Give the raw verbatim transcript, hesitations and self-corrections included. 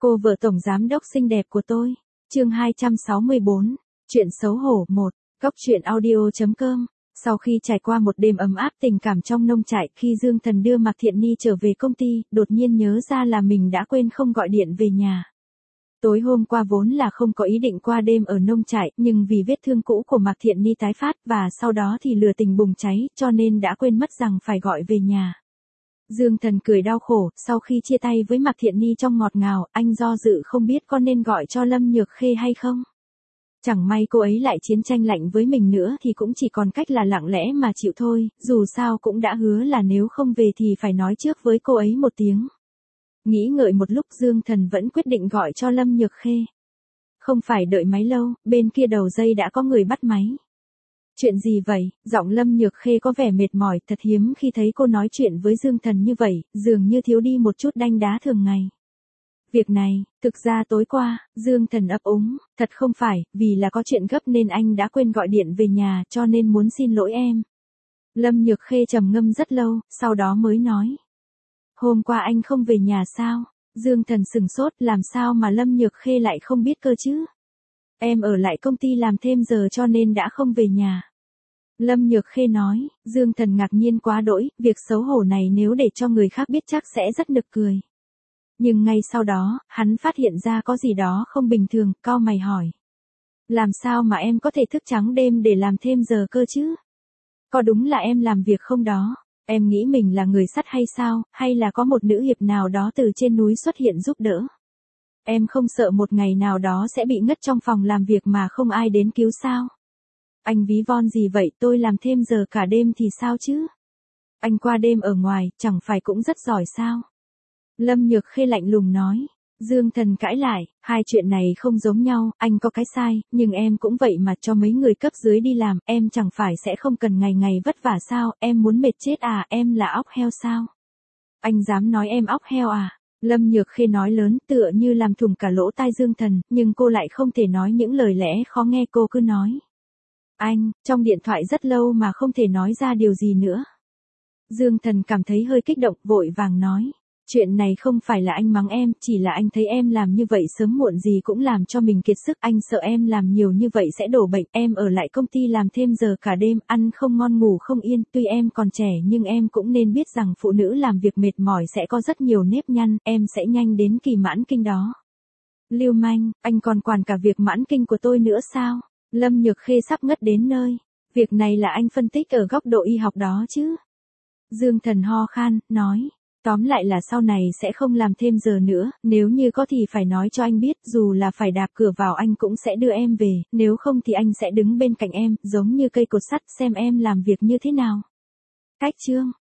Cô vợ tổng giám đốc xinh đẹp của tôi. Chương hai trăm sáu mươi bốn. Chuyện xấu hổ một. Góc truyện audio chấm com. Sau khi trải qua một đêm ấm áp tình cảm trong nông trại, khi Dương Thần đưa Mạc Thiện Ni trở về công ty, đột nhiên nhớ ra là mình đã quên không gọi điện về nhà. Tối hôm qua vốn là không có ý định qua đêm ở nông trại, nhưng vì vết thương cũ của Mạc Thiện Ni tái phát và sau đó thì lửa tình bùng cháy, cho nên đã quên mất rằng phải gọi về nhà. Dương Thần cười đau khổ, sau khi chia tay với Mạc Thiện Ni trong ngọt ngào, anh do dự không biết có nên gọi cho Lâm Nhược Khê hay không. Chẳng may cô ấy lại chiến tranh lạnh với mình nữa thì cũng chỉ còn cách là lặng lẽ mà chịu thôi, dù sao cũng đã hứa là nếu không về thì phải nói trước với cô ấy một tiếng. Nghĩ ngợi một lúc Dương Thần vẫn quyết định gọi cho Lâm Nhược Khê. Không phải đợi máy lâu, bên kia đầu dây đã có người bắt máy. Chuyện gì vậy? Giọng Lâm Nhược Khê có vẻ mệt mỏi, thật hiếm khi thấy cô nói chuyện với Dương Thần như vậy, dường như thiếu đi một chút đanh đá thường ngày. Việc này, thực ra tối qua, Dương Thần ấp úng, thật không phải, vì là có chuyện gấp nên anh đã quên gọi điện về nhà cho nên muốn xin lỗi em. Lâm Nhược Khê trầm ngâm rất lâu, sau đó mới nói. Hôm qua anh không về nhà sao? Dương Thần sừng sốt, làm sao mà Lâm Nhược Khê lại không biết cơ chứ? Em ở lại công ty làm thêm giờ cho nên đã không về nhà. Lâm Nhược Khê nói, Dương Thần ngạc nhiên quá đỗi, việc xấu hổ này nếu để cho người khác biết chắc sẽ rất nực cười. Nhưng ngay sau đó, hắn phát hiện ra có gì đó không bình thường, cau mày hỏi. Làm sao mà em có thể thức trắng đêm để làm thêm giờ cơ chứ? Có đúng là em làm việc không đó? Em nghĩ mình là người sắt hay sao, hay là có một nữ hiệp nào đó từ trên núi xuất hiện giúp đỡ? Em không sợ một ngày nào đó sẽ bị ngất trong phòng làm việc mà không ai đến cứu sao? Anh ví von gì vậy, tôi làm thêm giờ cả đêm thì sao chứ? Anh qua đêm ở ngoài, chẳng phải cũng rất giỏi sao? Lâm Nhược Khê lạnh lùng nói. Dương Thần cãi lại, hai chuyện này không giống nhau, anh có cái sai, nhưng em cũng vậy mà cho mấy người cấp dưới đi làm, em chẳng phải sẽ không cần ngày ngày vất vả sao, em muốn mệt chết à, em là óc heo sao? Anh dám nói em óc heo à? Lâm Nhược Khê nói lớn tựa như làm thủng cả lỗ tai Dương Thần, nhưng cô lại không thể nói những lời lẽ khó nghe, cô cứ nói. Anh, trong điện thoại rất lâu mà không thể nói ra điều gì nữa. Dương Thần cảm thấy hơi kích động, vội vàng nói. Chuyện này không phải là anh mắng em, chỉ là anh thấy em làm như vậy sớm muộn gì cũng làm cho mình kiệt sức, anh sợ em làm nhiều như vậy sẽ đổ bệnh, em ở lại công ty làm thêm giờ cả đêm, ăn không ngon ngủ không yên, tuy em còn trẻ nhưng em cũng nên biết rằng phụ nữ làm việc mệt mỏi sẽ có rất nhiều nếp nhăn, em sẽ nhanh đến kỳ mãn kinh đó. Lưu manh, anh còn quản cả việc mãn kinh của tôi nữa sao? Lâm Nhược Khê sắp ngất đến nơi, việc này là anh phân tích ở góc độ y học đó chứ? Dương Thần ho khan, nói. Tóm lại là sau này sẽ không làm thêm giờ nữa, nếu như có thì phải nói cho anh biết, dù là phải đạp cửa vào anh cũng sẽ đưa em về, nếu không thì anh sẽ đứng bên cạnh em, giống như cây cột sắt xem em làm việc như thế nào. Cách chương.